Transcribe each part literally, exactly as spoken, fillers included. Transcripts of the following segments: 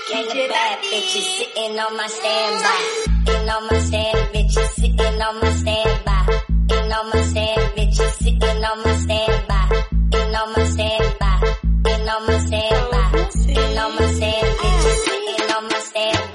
And the bad bitches sitting on my standby. Sitting on my stand, bitches sitting on my standby. Sitting on my stand, bitches sitting on my standby. Sitting on my standby. Sitting on my standby. Sitting on my stand, bitches sitting on my standby.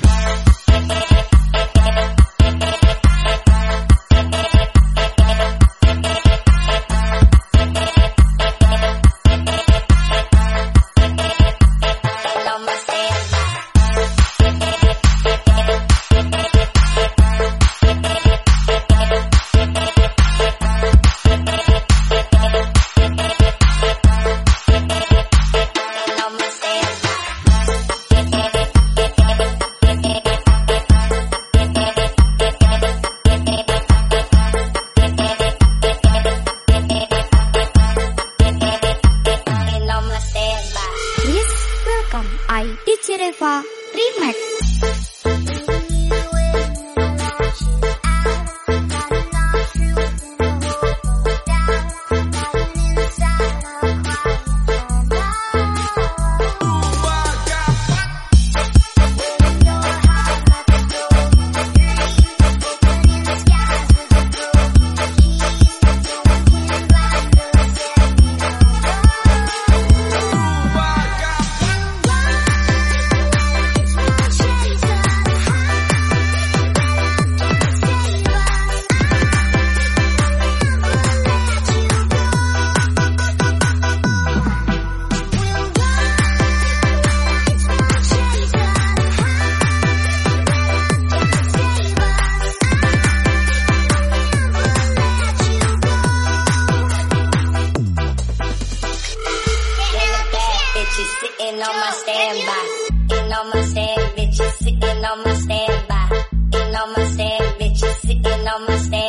I D J Reva Remix. Sitting on my standby. Sitting on my stand, bitches sitting on my standby. Sitting on my stand, bitches sitting on my stand.